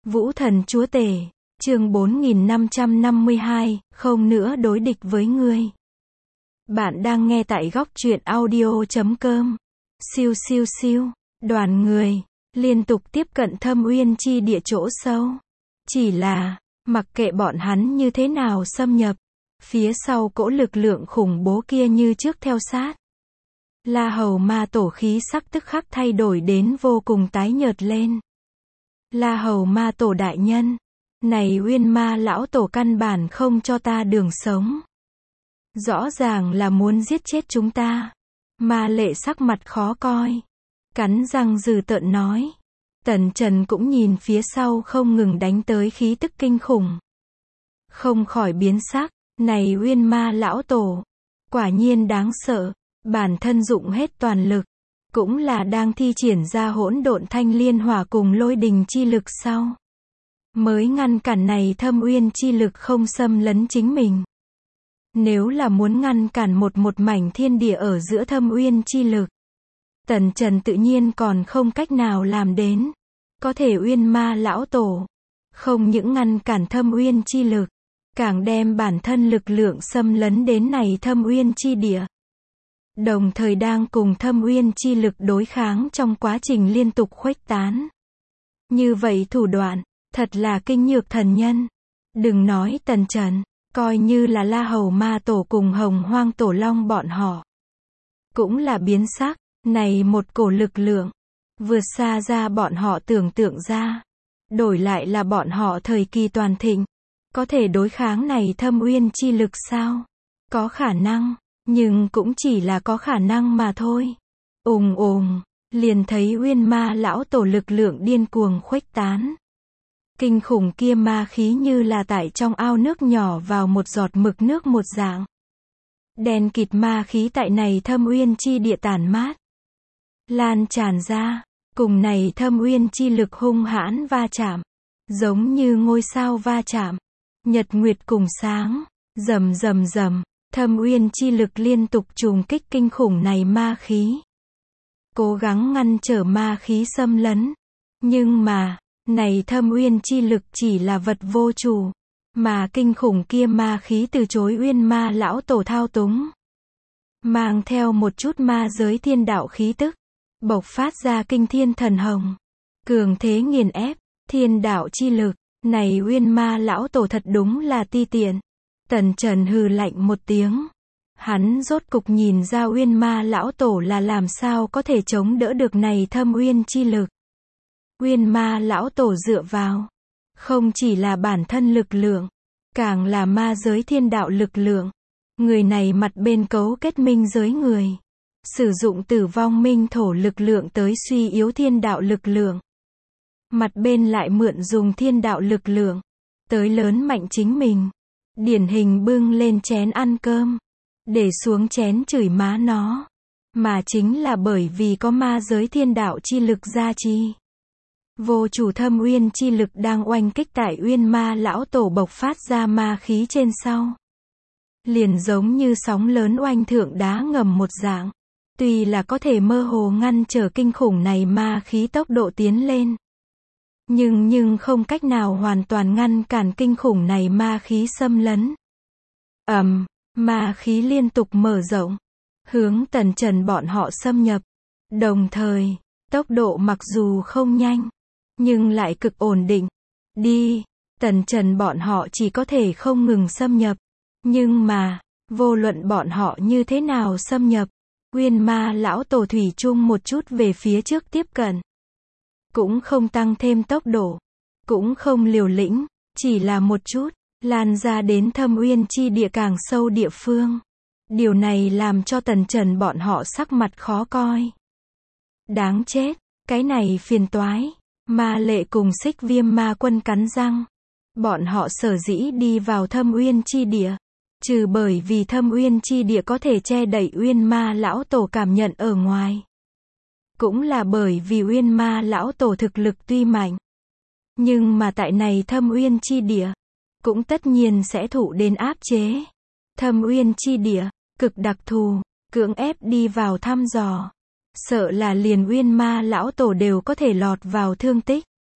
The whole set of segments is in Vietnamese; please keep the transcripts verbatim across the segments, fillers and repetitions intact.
Vũ Thần Chúa Tể, chương bốn nghìn năm trăm năm mươi hai, không nữa đối địch với ngươi. Bạn đang nghe tại góc truyện audio chấm com. Siêu siêu siêu, đoàn người liên tục tiếp cận Thâm Uyên chi địa chỗ sâu. Chỉ là, mặc kệ bọn hắn như thế nào xâm nhập, phía sau cỗ lực lượng khủng bố kia như trước theo sát. La Hầu Ma Tổ khí sắc tức khắc thay đổi đến vô cùng tái nhợt lên. La Hầu Ma Tổ đại nhân, này Uyên Ma lão tổ căn bản không cho ta đường sống. Rõ ràng là muốn giết chết chúng ta. Ma Lệ sắc mặt khó coi, cắn răng dừ tợn nói. Tần Trần cũng nhìn phía sau không ngừng đánh tới khí tức kinh khủng, không khỏi biến sắc, này Uyên Ma lão tổ, quả nhiên đáng sợ, bản thân dụng hết toàn lực, cũng là đang thi triển ra hỗn độn thanh liên hỏa cùng lôi đình chi lực sau, mới ngăn cản này Thâm Uyên chi lực không xâm lấn chính mình. Nếu là muốn ngăn cản một một mảnh thiên địa ở giữa Thâm Uyên chi lực, Tần Trần tự nhiên còn không cách nào làm đến. Có thể Uyên Ma lão tổ, không những ngăn cản Thâm Uyên chi lực, càng đem bản thân lực lượng xâm lấn đến này Thâm Uyên chi địa. Đồng thời đang cùng Thâm Uyên chi lực đối kháng trong quá trình liên tục khuếch tán. Như vậy thủ đoạn, thật là kinh nhược thần nhân. Đừng nói Tần Trần, coi như là La Hầu Ma Tổ cùng Hồng Hoang Tổ Long bọn họ, cũng là biến sắc, này một cổ lực lượng, vượt xa ra bọn họ tưởng tượng ra. Đổi lại là bọn họ thời kỳ toàn thịnh, có thể đối kháng này Thâm Uyên chi lực sao? Có khả năng, nhưng cũng chỉ là có khả năng mà thôi. Ùng ùng, liền thấy Uyên Ma lão tổ lực lượng điên cuồng khuếch tán. Kinh khủng kia ma khí như là tại trong ao nước nhỏ vào một giọt mực nước một dạng. Đen kịt ma khí tại này Thâm Uyên chi địa tản mát, lan tràn ra, cùng này Thâm Uyên chi lực hung hãn va chạm, giống như ngôi sao va chạm, nhật nguyệt cùng sáng, rầm rầm rầm, Thâm Uyên chi lực liên tục trùng kích kinh khủng này ma khí, cố gắng ngăn trở ma khí xâm lấn. Nhưng mà, này Thâm Uyên chi lực chỉ là vật vô chủ, mà kinh khủng kia ma khí từ chối Uyên Ma lão tổ thao túng, mang theo một chút ma giới thiên đạo khí tức, bộc phát ra kinh thiên thần hồng, cường thế nghiền ép, thiên đạo chi lực, này Uyên Ma lão tổ thật đúng là ti tiện. Tần Trần hừ lạnh một tiếng, hắn rốt cục nhìn ra Uyên Ma lão tổ là làm sao có thể chống đỡ được này Thâm Uyên chi lực. Uyên Ma lão tổ dựa vào, không chỉ là bản thân lực lượng, càng là ma giới thiên đạo lực lượng. Người này mặt bên cấu kết minh giới người, sử dụng tử vong minh thổ lực lượng tới suy yếu thiên đạo lực lượng. Mặt bên lại mượn dùng thiên đạo lực lượng, tới lớn mạnh chính mình. Điển hình bưng lên chén ăn cơm, để xuống chén chửi má nó. Mà chính là bởi vì có ma giới thiên đạo chi lực gia trì. Vô chủ Thâm Uyên chi lực đang oanh kích tại Uyên Ma lão tổ bộc phát ra ma khí trên sau. Liền giống như sóng lớn oanh thượng đá ngầm một dạng. Tuy là có thể mơ hồ ngăn trở kinh khủng này ma khí tốc độ tiến lên, Nhưng nhưng không cách nào hoàn toàn ngăn cản kinh khủng này ma khí xâm lấn. Ầm, um, ma khí liên tục mở rộng, hướng Tần Trần bọn họ xâm nhập. Đồng thời, tốc độ mặc dù không nhanh, nhưng lại cực ổn định. Đi, Tần Trần bọn họ chỉ có thể không ngừng xâm nhập. Nhưng mà, vô luận bọn họ như thế nào xâm nhập, Uyên Ma lão tổ thủy chung một chút về phía trước tiếp cận. Cũng không tăng thêm tốc độ, cũng không liều lĩnh, chỉ là một chút, lan ra đến Thâm Uyên chi địa càng sâu địa phương. Điều này làm cho Tần Trần bọn họ sắc mặt khó coi. Đáng chết, cái này phiền toái. Ma Lệ cùng Xích Viêm Ma Quân cắn răng. Bọn họ sở dĩ đi vào Thâm Uyên chi địa, trừ bởi vì Thâm Uyên chi địa có thể che đậy Uyên Ma lão tổ cảm nhận ở ngoài, cũng là bởi vì Uyên Ma lão tổ thực lực tuy mạnh, nhưng mà tại này Thâm Uyên chi địa, cũng tất nhiên sẽ thụ đến áp chế. Thâm Uyên chi địa, cực đặc thù, cưỡng ép đi vào thăm dò, sợ là liền Uyên Ma lão tổ đều có thể lọt vào thương tích.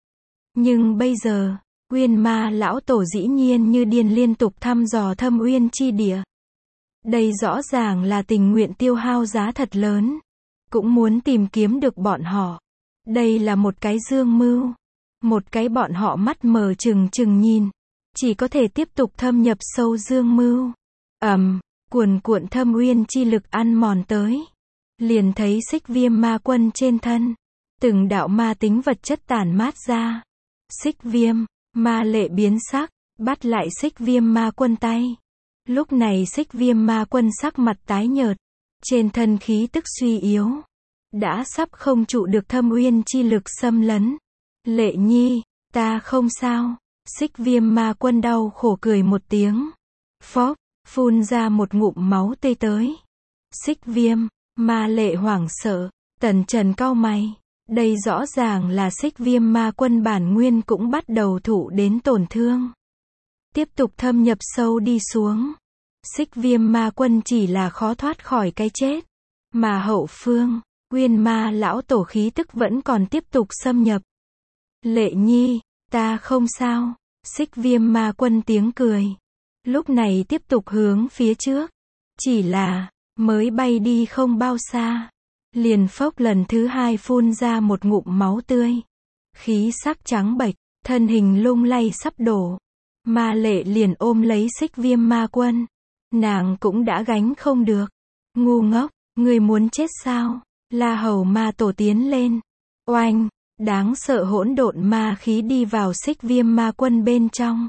Nhưng bây giờ, Uyên Ma lão tổ dĩ nhiên như điên liên tục thăm dò Thâm Uyên chi địa. Đây rõ ràng là tình nguyện tiêu hao giá thật lớn, cũng muốn tìm kiếm được bọn họ. Đây là một cái dương mưu, một cái bọn họ mắt mờ trừng trừng nhìn, chỉ có thể tiếp tục thâm nhập sâu dương mưu. Ầm, um, cuồn cuộn Thâm Uyên chi lực ăn mòn tới, liền thấy Xích Viêm Ma Quân trên thân, từng đạo ma tính vật chất tản mát ra. Xích Viêm Ma Lệ biến sắc, bắt lại Xích Viêm Ma Quân tay. Lúc này Xích Viêm Ma Quân sắc mặt tái nhợt, trên thân khí tức suy yếu, đã sắp không trụ được Thâm Uyên chi lực xâm lấn. Lệ Nhi, ta không sao. Xích Viêm Ma Quân đau khổ cười một tiếng, phốc, phun ra một ngụm máu tươi tới. Xích Viêm Ma Lệ hoảng sợ, Tần Trần cau mày, đây rõ ràng là Xích Viêm Ma Quân bản nguyên cũng bắt đầu thụ đến tổn thương. Tiếp tục thâm nhập sâu đi xuống, Xích Viêm Ma Quân chỉ là khó thoát khỏi cái chết, mà hậu phương, Uyên Ma lão tổ khí tức vẫn còn tiếp tục xâm nhập. Lệ Nhi, ta không sao. Xích Viêm Ma Quân tiếng cười, lúc này tiếp tục hướng phía trước, chỉ là, mới bay đi không bao xa, liền phốc lần thứ hai phun ra một ngụm máu tươi, khí sắc trắng bệch, thân hình lung lay sắp đổ. Ma Lệ liền ôm lấy Xích Viêm Ma Quân, nàng cũng đã gánh không được. Ngu ngốc, ngươi muốn chết sao? La Hầu Ma Tổ tiến lên, oanh, đáng sợ hỗn độn ma khí đi vào Xích Viêm Ma Quân bên trong.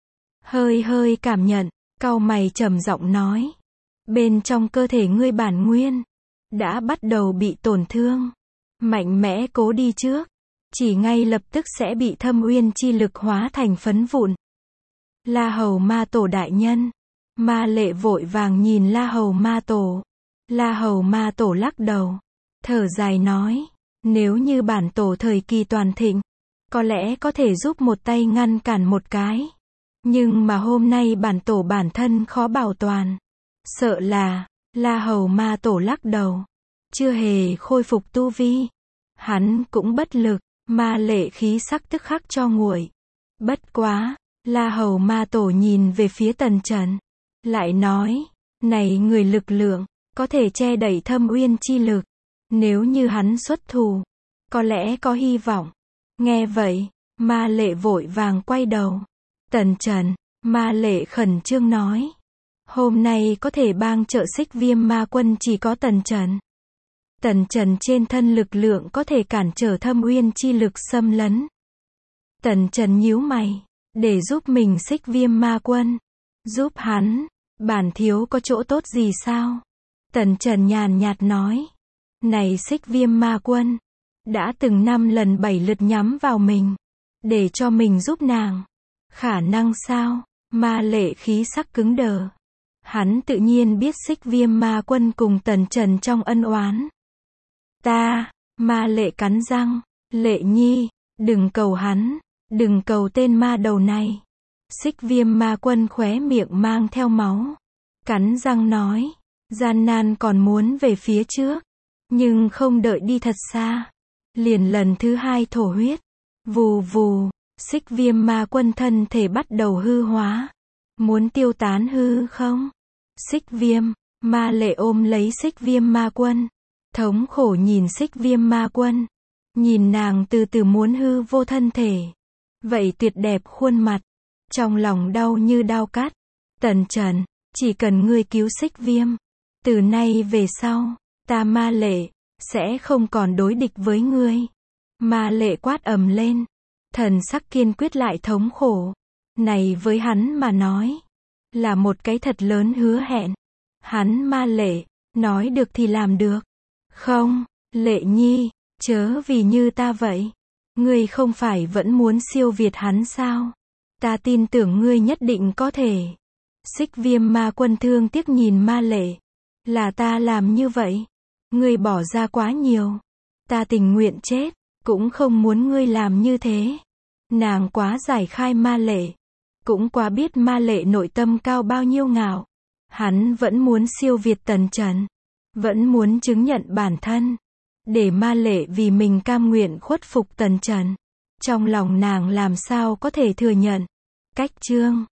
Hơi hơi cảm nhận, cau mày trầm giọng nói, bên trong cơ thể ngươi bản nguyên đã bắt đầu bị tổn thương, mạnh mẽ cố đi trước, chỉ ngay lập tức sẽ bị Thâm Uyên chi lực hóa thành phấn vụn. La Hầu Ma Tổ đại nhân. Ma Lệ vội vàng nhìn La Hầu Ma Tổ. La Hầu Ma Tổ lắc đầu, thở dài nói, nếu như bản tổ thời kỳ toàn thịnh, có lẽ có thể giúp một tay ngăn cản một cái. Nhưng mà hôm nay bản tổ bản thân khó bảo toàn. Sợ là, La Hầu Ma Tổ lắc đầu, chưa hề khôi phục tu vi. Hắn cũng bất lực, Ma Lệ khí sắc tức khắc cho nguội. Bất quá, La Hầu Ma Tổ nhìn về phía Tần Trần, lại nói, này người lực lượng, có thể che đẩy Thâm Uyên chi lực. Nếu như hắn xuất thủ, có lẽ có hy vọng. Nghe vậy, Ma Lệ vội vàng quay đầu. Tần Trần, Ma Lệ khẩn trương nói, hôm nay có thể bang trợ Xích Viêm Ma Quân chỉ có Tần Trần. Tần Trần trên thân lực lượng có thể cản trở Thâm Uyên chi lực xâm lấn. Tần Trần nhíu mày, để giúp mình Xích Viêm Ma Quân. Giúp hắn, bản thiếu có chỗ tốt gì sao? Tần Trần nhàn nhạt nói, này Xích Viêm Ma Quân, đã từng năm lần bảy lượt nhắm vào mình, để cho mình giúp nàng. Khả năng sao? Ma Lệ khí sắc cứng đờ. Hắn tự nhiên biết Xích Viêm Ma Quân cùng Tần Trần trong ân oán. Ta, Ma Lệ cắn răng, Lệ Nhi, đừng cầu hắn, đừng cầu tên ma đầu này. Xích Viêm Ma Quân khóe miệng mang theo máu, cắn răng nói, gian nan còn muốn về phía trước, nhưng không đợi đi thật xa, liền lần thứ hai thổ huyết. Vù vù, Xích Viêm Ma Quân thân thể bắt đầu hư hóa, muốn tiêu tán hư không? Xích Viêm, Ma Lệ ôm lấy Xích Viêm Ma Quân, thống khổ nhìn Xích Viêm Ma Quân, nhìn nàng từ từ muốn hư vô thân thể, vậy tuyệt đẹp khuôn mặt, trong lòng đau như đao cắt. Tần Trần, chỉ cần ngươi cứu Xích Viêm, từ nay về sau, ta Ma Lệ sẽ không còn đối địch với ngươi. Ma Lệ quát ầm lên, thần sắc kiên quyết lại thống khổ. Này với hắn mà nói, là một cái thật lớn hứa hẹn. Hắn Ma Lệ, nói được thì làm được. Không, Lệ Nhi, chớ vì như ta vậy. Ngươi không phải vẫn muốn siêu việt hắn sao? Ta tin tưởng ngươi nhất định có thể. Xích Viêm Ma Quân thương tiếc nhìn Ma Lệ. Là ta làm như vậy. Ngươi bỏ ra quá nhiều. Ta tình nguyện chết, cũng không muốn ngươi làm như thế. Nàng quá giải khai Ma Lệ, cũng quá biết Ma Lệ nội tâm cao bao nhiêu ngạo. Hắn vẫn muốn siêu việt Tần Trần, vẫn muốn chứng nhận bản thân, để Ma Lệ vì mình cam nguyện khuất phục Tần Trần. Trong lòng nàng làm sao có thể thừa nhận. Cách chương